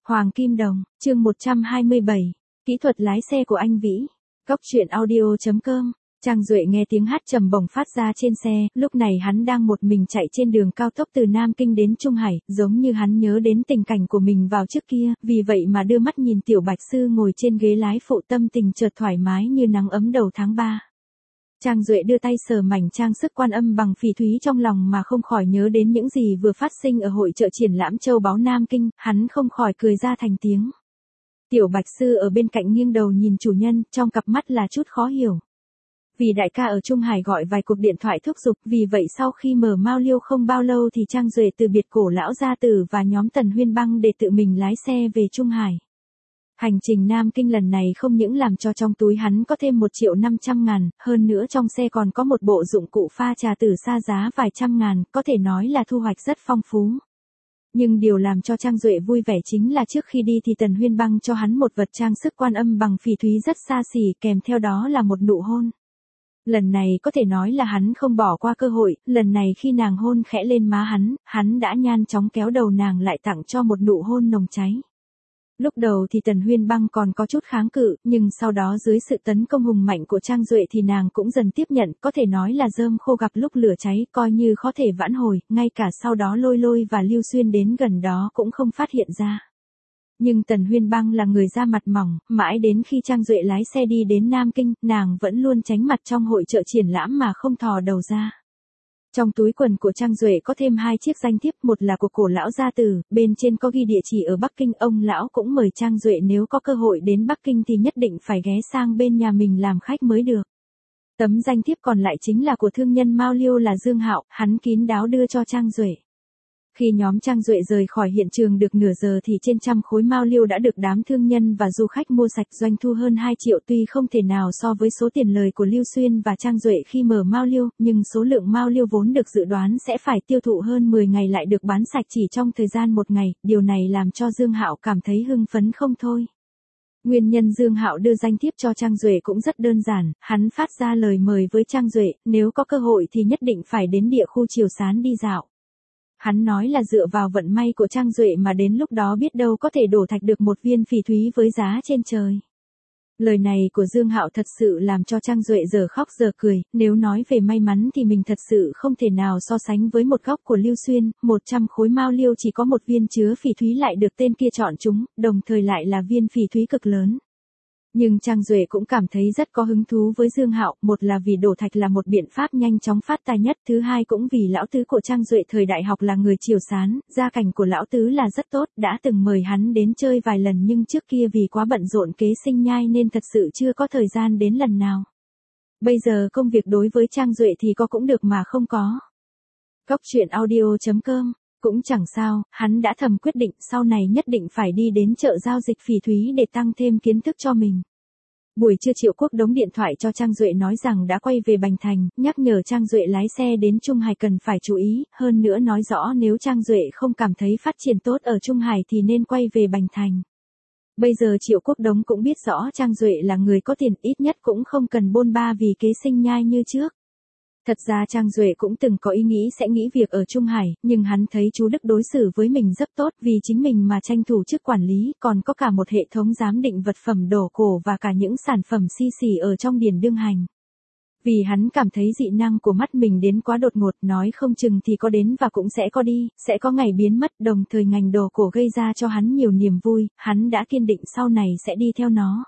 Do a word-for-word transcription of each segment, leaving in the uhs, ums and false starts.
Hoàng Kim Đồng, chương một trăm hai mươi bảy, kỹ thuật lái xe của anh Vĩ. Cốc truyện audio chấm com. Trang Duệ nghe tiếng hát trầm bổng phát ra trên xe, lúc này hắn đang một mình chạy trên đường cao tốc từ Nam Kinh đến Trung Hải, giống như hắn nhớ đến tình cảnh của mình vào trước kia, vì vậy mà đưa mắt nhìn Tiểu Bạch Sư ngồi trên ghế lái phụ, tâm tình chợt thoải mái như nắng ấm đầu tháng ba. Trang Duệ đưa tay sờ mảnh trang sức quan âm bằng phỉ thúy trong lòng mà không khỏi nhớ đến những gì vừa phát sinh ở hội chợ triển lãm châu báu Nam Kinh, hắn không khỏi cười ra thành tiếng. Tiểu Bạch Sư ở bên cạnh nghiêng đầu nhìn chủ nhân, trong cặp mắt là chút khó hiểu. Vì đại ca ở Trung Hải gọi vài cuộc điện thoại thúc giục, vì vậy sau khi mở Mao Liêu không bao lâu thì Trang Duệ từ biệt cổ lão gia tử và nhóm Tần Huyên Băng để tự mình lái xe về Trung Hải. Hành trình Nam Kinh lần này không những làm cho trong túi hắn có thêm một triệu năm trăm ngàn, hơn nữa trong xe còn có một bộ dụng cụ pha trà từ xa giá vài trăm ngàn, có thể nói là thu hoạch rất phong phú. Nhưng điều làm cho Trang Duệ vui vẻ chính là trước khi đi thì Tần Huyên Băng cho hắn một vật trang sức quan âm bằng phỉ thúy rất xa xỉ, kèm theo đó là một nụ hôn. Lần này có thể nói là hắn không bỏ qua cơ hội, lần này khi nàng hôn khẽ lên má hắn, hắn đã nhanh chóng kéo đầu nàng lại tặng cho một nụ hôn nồng cháy. Lúc đầu thì Tần Huyên Băng còn có chút kháng cự, nhưng sau đó dưới sự tấn công hùng mạnh của Trang Duệ thì nàng cũng dần tiếp nhận, có thể nói là rơm khô gặp lúc lửa cháy, coi như khó thể vãn hồi, ngay cả sau đó Lôi Lôi và Lưu Xuyên đến gần đó cũng không phát hiện ra. Nhưng Tần Huyên Băng là người da mặt mỏng, mãi đến khi Trang Duệ lái xe đi đến Nam Kinh, nàng vẫn luôn tránh mặt trong hội chợ triển lãm mà không thò đầu ra. Trong túi quần của Trang Duệ có thêm hai chiếc danh thiếp, một là của cổ lão gia tử, bên trên có ghi địa chỉ ở Bắc Kinh, ông lão cũng mời Trang Duệ nếu có cơ hội đến Bắc Kinh thì nhất định phải ghé sang bên nhà mình làm khách mới được. Tấm danh thiếp còn lại chính là của thương nhân Mao Liêu là Dương Hạo, hắn kín đáo đưa cho Trang Duệ. Khi nhóm Trang Duệ rời khỏi hiện trường được nửa giờ thì trên trăm khối Mao Liêu đã được đám thương nhân và du khách mua sạch, doanh thu hơn hai triệu, tuy không thể nào so với số tiền lời của Lưu Xuyên và Trang Duệ khi mở Mao Liêu, nhưng số lượng Mao Liêu vốn được dự đoán sẽ phải tiêu thụ hơn mười ngày lại được bán sạch chỉ trong thời gian một ngày, điều này làm cho Dương Hạo cảm thấy hưng phấn không thôi. Nguyên nhân Dương Hạo đưa danh thiếp cho Trang Duệ cũng rất đơn giản, hắn phát ra lời mời với Trang Duệ, nếu có cơ hội thì nhất định phải đến địa khu Triều Sán đi dạo. Hắn nói là dựa vào vận may của Trang Duệ mà đến lúc đó biết đâu có thể đổ thạch được một viên phỉ thúy với giá trên trời. Lời này của Dương Hạo thật sự làm cho Trang Duệ giờ khóc giờ cười, nếu nói về may mắn thì mình thật sự không thể nào so sánh với một góc của Lưu Xuyên, một trăm khối Mao Liêu chỉ có một viên chứa phỉ thúy lại được tên kia chọn chúng, đồng thời lại là viên phỉ thúy cực lớn. Nhưng Trang Duệ cũng cảm thấy rất có hứng thú với Dương Hạo, một là vì đổ thạch là một biện pháp nhanh chóng phát tài nhất, thứ hai cũng vì lão tứ của Trang Duệ thời đại học là người Triều Sán, gia cảnh của lão tứ là rất tốt, đã từng mời hắn đến chơi vài lần nhưng trước kia vì quá bận rộn kế sinh nhai nên thật sự chưa có thời gian đến lần nào. Bây giờ công việc đối với Trang Duệ thì có cũng được mà không có. Cốc truyện audio chấm com. Cũng chẳng sao, hắn đã thầm quyết định sau này nhất định phải đi đến chợ giao dịch phỉ thúy để tăng thêm kiến thức cho mình. Buổi trưa Triệu Quốc đóng điện thoại cho Trang Duệ nói rằng đã quay về Bành Thành, nhắc nhở Trang Duệ lái xe đến Trung Hải cần phải chú ý, hơn nữa nói rõ nếu Trang Duệ không cảm thấy phát triển tốt ở Trung Hải thì nên quay về Bành Thành. Bây giờ Triệu Quốc Đống cũng biết rõ Trang Duệ là người có tiền, ít nhất cũng không cần bôn ba vì kế sinh nhai như trước. Thật ra Trang Duệ cũng từng có ý nghĩ sẽ nghỉ việc ở Trung Hải, nhưng hắn thấy chú Đức đối xử với mình rất tốt vì chính mình mà tranh thủ chức quản lý, còn có cả một hệ thống giám định vật phẩm đồ cổ và cả những sản phẩm si xỉ ở trong điền đương hành. Vì hắn cảm thấy dị năng của mắt mình đến quá đột ngột, nói không chừng thì có đến và cũng sẽ có đi, sẽ có ngày biến mất, đồng thời ngành đồ cổ gây ra cho hắn nhiều niềm vui, hắn đã kiên định sau này sẽ đi theo nó.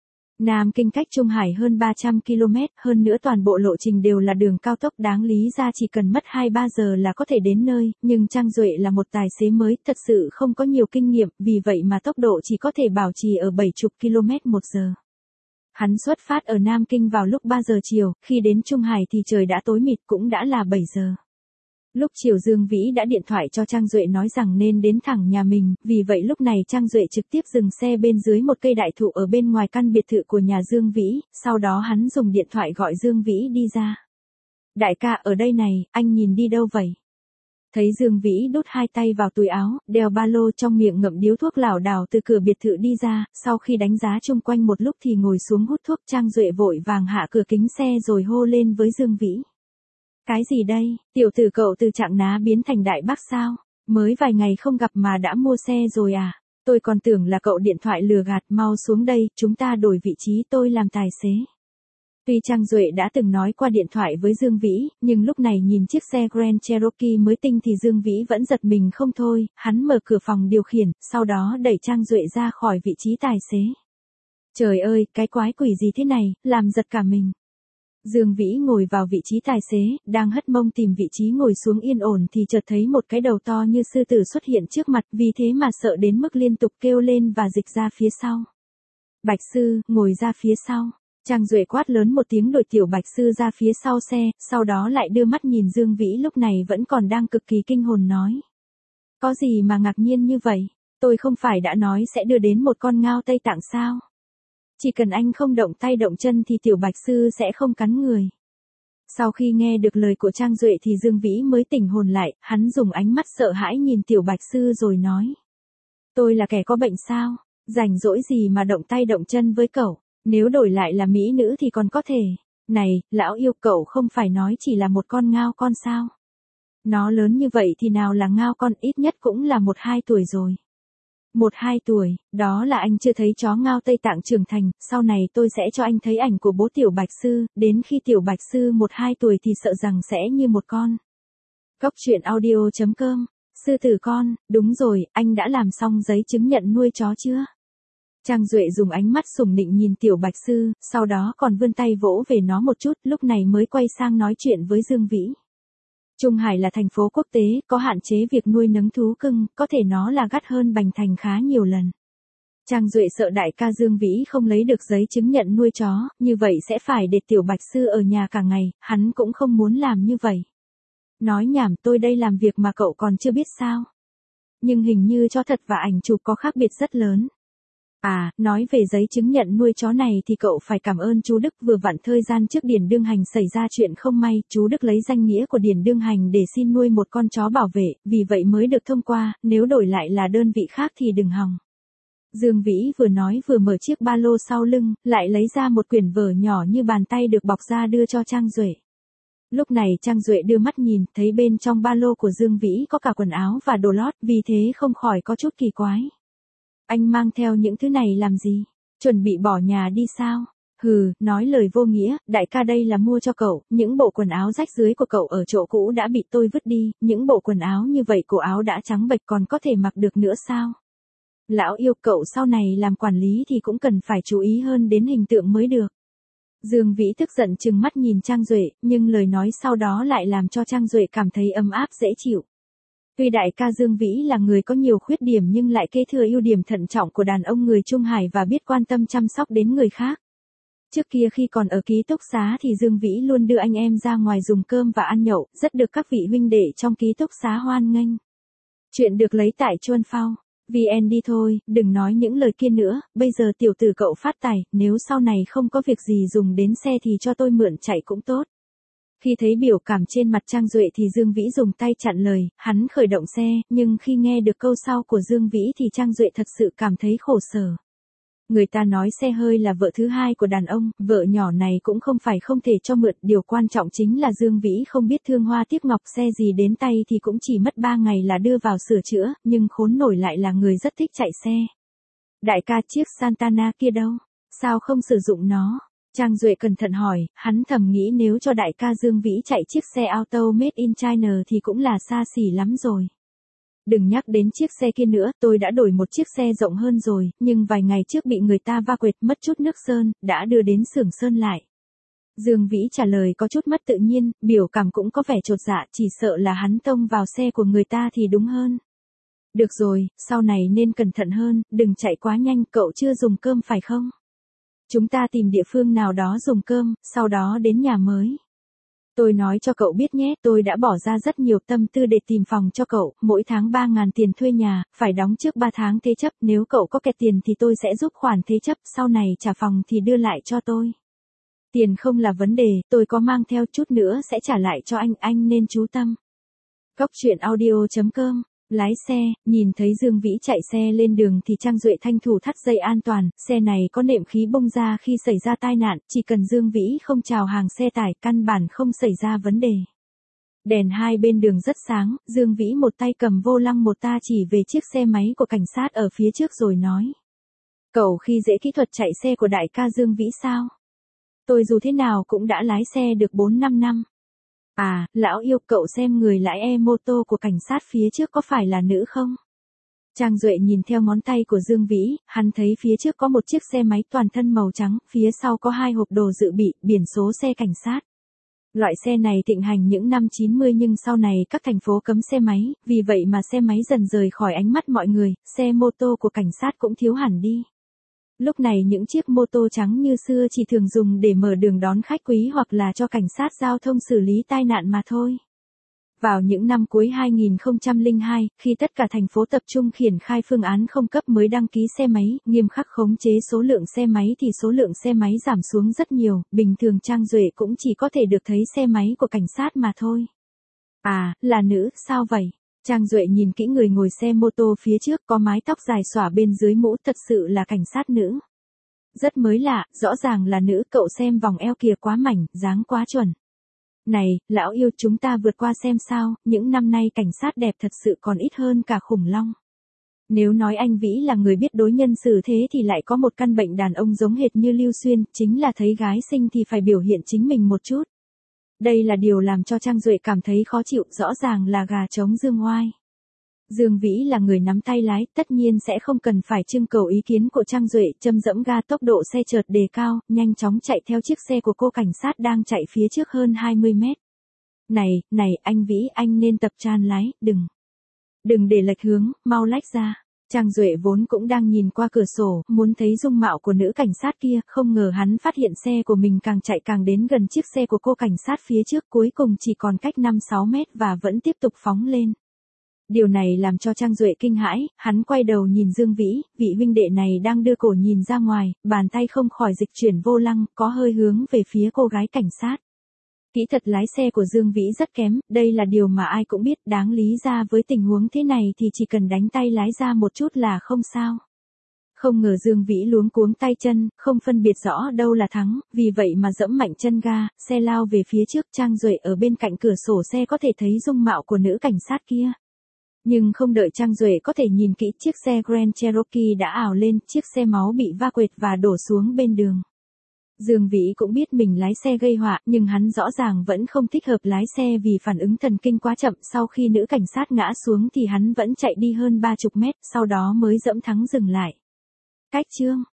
Nam Kinh cách Trung Hải hơn ba trăm ki lô mét, hơn nữa toàn bộ lộ trình đều là đường cao tốc, đáng lý ra chỉ cần mất hai ba giờ là có thể đến nơi, nhưng Trang Duệ là một tài xế mới, thật sự không có nhiều kinh nghiệm, vì vậy mà tốc độ chỉ có thể bảo trì ở bảy mươi ki lô mét một giờ. Hắn xuất phát ở Nam Kinh vào lúc ba giờ chiều, khi đến Trung Hải thì trời đã tối mịt, cũng đã là bảy giờ. Lúc chiều Dương Vĩ đã điện thoại cho Trang Duệ nói rằng nên đến thẳng nhà mình, vì vậy lúc này Trang Duệ trực tiếp dừng xe bên dưới một cây đại thụ ở bên ngoài căn biệt thự của nhà Dương Vĩ, sau đó hắn dùng điện thoại gọi Dương Vĩ đi ra. Đại ca ở đây này, anh nhìn đi đâu vậy? Thấy Dương Vĩ đút hai tay vào túi áo, đeo ba lô trong miệng ngậm điếu thuốc lảo đảo từ cửa biệt thự đi ra, sau khi đánh giá chung quanh một lúc thì ngồi xuống hút thuốc. Trang Duệ vội vàng hạ cửa kính xe rồi hô lên với Dương Vĩ. Cái gì đây, tiểu tử cậu từ trạng ná biến thành đại bác sao? Mới vài ngày không gặp mà đã mua xe rồi à? Tôi còn tưởng là cậu điện thoại lừa gạt, mau xuống đây, chúng ta đổi vị trí, tôi làm tài xế. Tuy Trang Duệ đã từng nói qua điện thoại với Dương Vĩ, nhưng lúc này nhìn chiếc xe Grand Cherokee mới tinh thì Dương Vĩ vẫn giật mình không thôi, hắn mở cửa phòng điều khiển, sau đó đẩy Trang Duệ ra khỏi vị trí tài xế. Trời ơi, cái quái quỷ gì thế này, làm giật cả mình. Dương Vĩ ngồi vào vị trí tài xế, đang hất mông tìm vị trí ngồi xuống yên ổn thì chợt thấy một cái đầu to như sư tử xuất hiện trước mặt, vì thế mà sợ đến mức liên tục kêu lên và dịch ra phía sau. Bạch Sư, ngồi ra phía sau. Trang Duệ quát lớn một tiếng đuổi tiểu Bạch Sư ra phía sau xe, sau đó lại đưa mắt nhìn Dương Vĩ lúc này vẫn còn đang cực kỳ kinh hồn nói. Có gì mà ngạc nhiên như vậy, tôi không phải đã nói sẽ đưa đến một con ngao Tây Tạng sao? Chỉ cần anh không động tay động chân thì tiểu Bạch Sư sẽ không cắn người. Sau khi nghe được lời của Trang Duệ thì Dương Vĩ mới tỉnh hồn lại, hắn dùng ánh mắt sợ hãi nhìn tiểu Bạch Sư rồi nói. Tôi là kẻ có bệnh sao? Rảnh rỗi gì mà động tay động chân với cậu? Nếu đổi lại là mỹ nữ thì còn có thể. Này, lão yêu, cậu không phải nói chỉ là một con ngao con sao? Nó lớn như vậy thì nào là ngao con, ít nhất cũng là một hai tuổi rồi. Một hai tuổi, đó là anh chưa thấy chó ngao Tây Tạng trưởng thành, sau này tôi sẽ cho anh thấy ảnh của bố tiểu Bạch Sư, đến khi tiểu Bạch Sư một hai tuổi thì sợ rằng sẽ như một con. Cóc truyện audio chấm com, sư tử con, đúng rồi, anh đã làm xong giấy chứng nhận nuôi chó chưa? Trang Duệ dùng ánh mắt sủng nịnh nhìn tiểu Bạch Sư, sau đó còn vươn tay vỗ về nó một chút, lúc này mới quay sang nói chuyện với Dương Vĩ. Trung Hải là thành phố quốc tế, có hạn chế việc nuôi nấng thú cưng, có thể nó là gắt hơn Bành Thành khá nhiều lần. Trang Duệ sợ đại ca Dương Vĩ không lấy được giấy chứng nhận nuôi chó, như vậy sẽ phải để tiểu Bạch Sư ở nhà cả ngày, hắn cũng không muốn làm như vậy. Nói nhảm, tôi đây làm việc mà cậu còn chưa biết sao? Nhưng hình như cho thật và ảnh chụp có khác biệt rất lớn. À, nói về giấy chứng nhận nuôi chó này thì cậu phải cảm ơn chú Đức, vừa vặn thời gian trước Điền Đương Hành xảy ra chuyện không may, chú Đức lấy danh nghĩa của Điền Đương Hành để xin nuôi một con chó bảo vệ, vì vậy mới được thông qua, nếu đổi lại là đơn vị khác thì đừng hòng. Dương Vĩ vừa nói vừa mở chiếc ba lô sau lưng, lại lấy ra một quyển vở nhỏ như bàn tay được bọc ra đưa cho Trang Duệ. Lúc này Trang Duệ đưa mắt nhìn, thấy bên trong ba lô của Dương Vĩ có cả quần áo và đồ lót, vì thế không khỏi có chút kỳ quái. Anh mang theo những thứ này làm gì? Chuẩn bị bỏ nhà đi sao? Hừ, nói lời vô nghĩa, đại ca đây là mua cho cậu, những bộ quần áo rách rưới của cậu ở chỗ cũ đã bị tôi vứt đi, những bộ quần áo như vậy cổ áo đã trắng bệch còn có thể mặc được nữa sao? Lão yêu, cậu sau này làm quản lý thì cũng cần phải chú ý hơn đến hình tượng mới được. Dương Vĩ tức giận trừng mắt nhìn Trang Duệ, nhưng lời nói sau đó lại làm cho Trang Duệ cảm thấy ấm áp dễ chịu. Tuy đại ca Dương Vĩ là người có nhiều khuyết điểm nhưng lại kế thừa ưu điểm thận trọng của đàn ông người Trung Hải và biết quan tâm chăm sóc đến người khác. Trước kia khi còn ở ký túc xá thì Dương Vĩ luôn đưa anh em ra ngoài dùng cơm và ăn nhậu, rất được các vị huynh đệ trong ký túc xá hoan nghênh. Chuyện được lấy tại Chuan Phao. vê en đi thôi, đừng nói những lời kia nữa, bây giờ tiểu tử cậu phát tài, nếu sau này không có việc gì dùng đến xe thì cho tôi mượn chạy cũng tốt. Khi thấy biểu cảm trên mặt Trang Duệ thì Dương Vĩ dùng tay chặn lời, hắn khởi động xe, nhưng khi nghe được câu sau của Dương Vĩ thì Trang Duệ thật sự cảm thấy khổ sở. Người ta nói xe hơi là vợ thứ hai của đàn ông, vợ nhỏ này cũng không phải không thể cho mượn, điều quan trọng chính là Dương Vĩ không biết thương hoa tiếc ngọc, xe gì đến tay thì cũng chỉ mất ba ngày là đưa vào sửa chữa, nhưng khốn nổi lại là người rất thích chạy xe. Đại ca, chiếc Santana kia đâu? Sao không sử dụng nó? Trang Duệ cẩn thận hỏi, hắn thầm nghĩ nếu cho đại ca Dương Vĩ chạy chiếc xe auto made in China thì cũng là xa xỉ lắm rồi. Đừng nhắc đến chiếc xe kia nữa, tôi đã đổi một chiếc xe rộng hơn rồi, nhưng vài ngày trước bị người ta va quệt mất chút nước sơn, đã đưa đến xưởng sơn lại. Dương Vĩ trả lời có chút mất tự nhiên, biểu cảm cũng có vẻ chột dạ, chỉ sợ là hắn tông vào xe của người ta thì đúng hơn. Được rồi, sau này nên cẩn thận hơn, đừng chạy quá nhanh, cậu chưa dùng cơm phải không? Chúng ta tìm địa phương nào đó dùng cơm, sau đó đến nhà mới. Tôi nói cho cậu biết nhé, tôi đã bỏ ra rất nhiều tâm tư để tìm phòng cho cậu, mỗi tháng ba ngàn tiền thuê nhà, phải đóng trước ba tháng thế chấp, nếu cậu có kẹt tiền thì tôi sẽ giúp khoản thế chấp, sau này trả phòng thì đưa lại cho tôi. Tiền không là vấn đề, tôi có mang theo, chút nữa sẽ trả lại cho anh, anh nên chú tâm. Cóc truyện audio chấm com. Lái xe, nhìn thấy Dương Vĩ chạy xe lên đường thì Trang Duệ thanh thủ thắt dây an toàn, xe này có nệm khí bung ra khi xảy ra tai nạn, chỉ cần Dương Vĩ không chào hàng xe tải căn bản không xảy ra vấn đề. Đèn hai bên đường rất sáng, Dương Vĩ một tay cầm vô lăng một ta chỉ về chiếc xe máy của cảnh sát ở phía trước rồi nói. Cậu khi dễ kỹ thuật chạy xe của đại ca Dương Vĩ sao? Tôi dù thế nào cũng đã lái xe được bốn năm năm. À, lão yêu, cậu xem người lái e-mô tô của cảnh sát phía trước có phải là nữ không? Trang Duệ nhìn theo ngón tay của Dương Vĩ, hắn thấy phía trước có một chiếc xe máy toàn thân màu trắng, phía sau có hai hộp đồ dự bị, biển số xe cảnh sát. Loại xe này thịnh hành những năm chín mươi nhưng sau này các thành phố cấm xe máy, vì vậy mà xe máy dần rời khỏi ánh mắt mọi người, xe mô tô của cảnh sát cũng thiếu hẳn đi. Lúc này những chiếc mô tô trắng như xưa chỉ thường dùng để mở đường đón khách quý hoặc là cho cảnh sát giao thông xử lý tai nạn mà thôi. Vào những năm cuối hai nghìn không trăm lẻ hai, khi tất cả thành phố tập trung triển khai phương án không cấp mới đăng ký xe máy, nghiêm khắc khống chế số lượng xe máy thì số lượng xe máy giảm xuống rất nhiều, bình thường Trang Duệ cũng chỉ có thể được thấy xe máy của cảnh sát mà thôi. À, là nữ, sao vậy? Trang Duệ nhìn kỹ người ngồi xe mô tô phía trước có mái tóc dài xõa bên dưới mũ, thật sự là cảnh sát nữ. Rất mới lạ, rõ ràng là nữ, cậu xem vòng eo kìa, quá mảnh, dáng quá chuẩn. Này, lão yêu, chúng ta vượt qua xem sao, những năm nay cảnh sát đẹp thật sự còn ít hơn cả khủng long. Nếu nói anh Vĩ là người biết đối nhân xử thế thì lại có một căn bệnh đàn ông giống hệt như Lưu Xuyên, chính là thấy gái xinh thì phải biểu hiện chính mình một chút. Đây là điều làm cho Trang Duệ cảm thấy khó chịu, rõ ràng là gà trống dương oai. Dương Vĩ là người nắm tay lái, tất nhiên sẽ không cần phải trưng cầu ý kiến của Trang Duệ, châm dẫm ga, tốc độ xe chợt đề cao, nhanh chóng chạy theo chiếc xe của cô cảnh sát đang chạy phía trước hơn hai mươi mét. Này, này, anh Vĩ, anh nên tập tràn lái, đừng. Đừng để lệch hướng, mau lách ra. Trang Duệ vốn cũng đang nhìn qua cửa sổ, muốn thấy dung mạo của nữ cảnh sát kia, không ngờ hắn phát hiện xe của mình càng chạy càng đến gần chiếc xe của cô cảnh sát phía trước, cuối cùng chỉ còn cách năm sáu mét và vẫn tiếp tục phóng lên. Điều này làm cho Trang Duệ kinh hãi, hắn quay đầu nhìn Dương Vĩ, vị huynh đệ này đang đưa cổ nhìn ra ngoài, bàn tay không khỏi dịch chuyển vô lăng, có hơi hướng về phía cô gái cảnh sát. Kỹ thuật lái xe của Dương Vĩ rất kém, đây là điều mà ai cũng biết, đáng lý ra với tình huống thế này thì chỉ cần đánh tay lái ra một chút là không sao. Không ngờ Dương Vĩ luống cuống tay chân, không phân biệt rõ đâu là thắng, vì vậy mà dẫm mạnh chân ga, xe lao về phía trước. Trang Duệ ở bên cạnh cửa sổ xe có thể thấy dung mạo của nữ cảnh sát kia. Nhưng không đợi Trang Duệ có thể nhìn kỹ, chiếc xe Grand Cherokee đã ào lên, chiếc xe máu bị va quệt và đổ xuống bên đường. Dương Vĩ cũng biết mình lái xe gây họa, nhưng hắn rõ ràng vẫn không thích hợp lái xe vì phản ứng thần kinh quá chậm. Sau khi nữ cảnh sát ngã xuống thì hắn vẫn chạy đi hơn ba chục mét, sau đó mới dẫm thắng dừng lại. Cách chương